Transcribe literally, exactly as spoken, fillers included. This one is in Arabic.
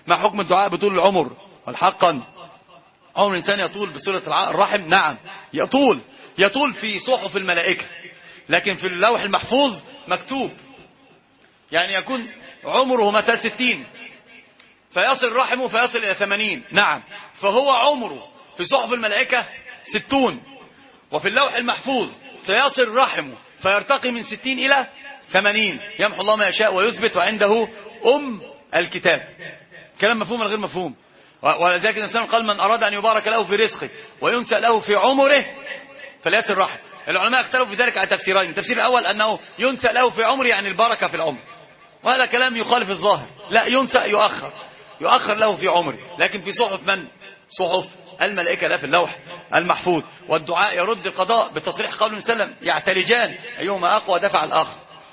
ما حكم الدعاء بطول العمر؟ والحقا عمر الإنسان يطول بصلة الرحم؟ نعم يطول، يطول في صحف الملائكة، لكن في اللوح المحفوظ مكتوب، يعني يكون عمره مثلا ستين فيصل رحمه فيصل إلى ثمانين، نعم، فهو عمره في صحف الملائكة ستون، وفي اللوح المحفوظ سيصل رحمه فيرتقي من ستين إلى ثمانين، يمحو الله ما يشاء ويثبت وعنده أم الكتاب. كلام مفهوم ولا غير مفهوم؟ ولذلك الإنسان قال من أراد أن يبارك له في رزقه وينسأ له في عمره فليصل رحم. العلماء اختلفوا في ذلك على تفسيرين. التفسير الأول أنه ينسأ له في عمره يعني البركة في العمر، وهذا كلام يخالف الظاهر، لا، ينسأ يؤخر، يؤخر له في عمره، لكن في صحف من؟ صحف الملائكة لا في اللوح المحفوظ. والدعاء يرد القضاء بتصريح قوله صلى الله عليه وسلم يعتلجان أيهما أقوى دفع الآخر.